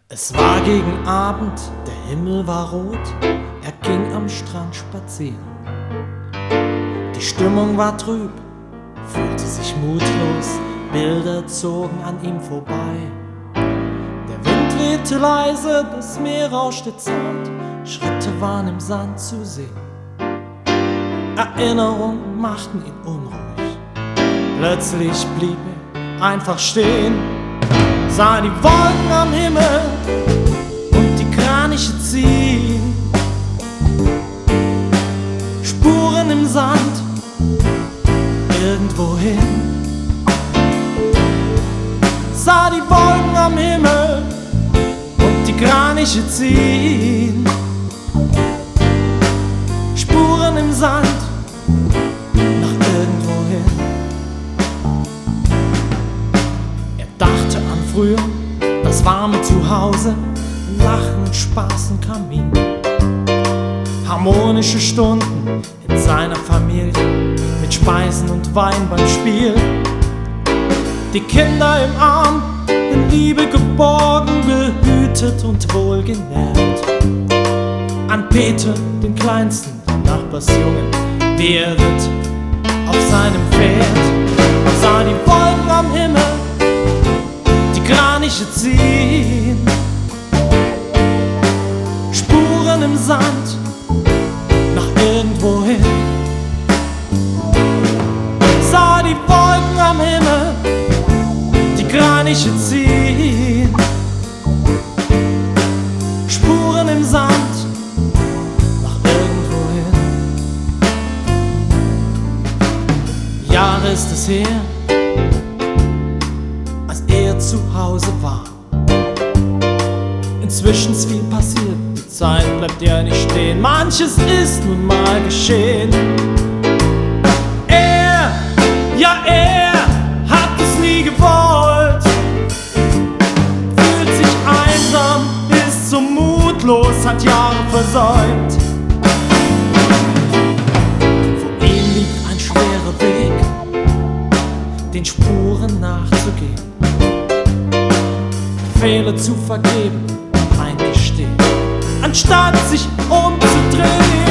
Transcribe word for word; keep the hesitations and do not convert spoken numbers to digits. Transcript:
Es war gegen Abend, der Himmel war rot, er ging am Strand spazieren. Die Stimmung war trüb, fühlte sich mutlos, Bilder zogen an ihm vorbei. Der Wind wehte leise, das Meer rauschte zart, Schritte waren im Sand zu sehen. Erinnerungen machten ihn unruhig, plötzlich blieb er einfach stehen. Sah die Wolken am Himmel und die Kraniche ziehen, Spuren im Sand, irgendwohin. Sah die Wolken am Himmel und die Kraniche ziehen, Spuren im Sand, nach irgendwohin. Früher, das warme Zuhause, Lachen und Spaß im Kamin, harmonische Stunden in seiner Familie, mit Speisen und Wein beim Spiel. Die Kinder im Arm, in Liebe geborgen, behütet und wohlgenährt. An Peter, den Kleinsten, den Nachbarsjungen, wie er ritt auf seinem Pferd. Er sah die Wolken am Himmel, Kraniche ziehen, Spuren im Sand, nach irgendwohin. Sah die Wolken am Himmel, die Kraniche ziehen, Spuren im Sand, nach irgendwohin. Jahre ist es her, zu Hause war. Inzwischen ist viel passiert, die Zeit bleibt ja nicht stehen. Manches ist nun mal geschehen. Er, ja er, hat es nie gewollt, fühlt sich einsam, ist so mutlos, hat Jahre versäumt. Vor ihm liegt ein schwerer Weg, den Spuren nachzugehen, Fehler zu vergeben, eingestehen, anstatt sich umzudrehen.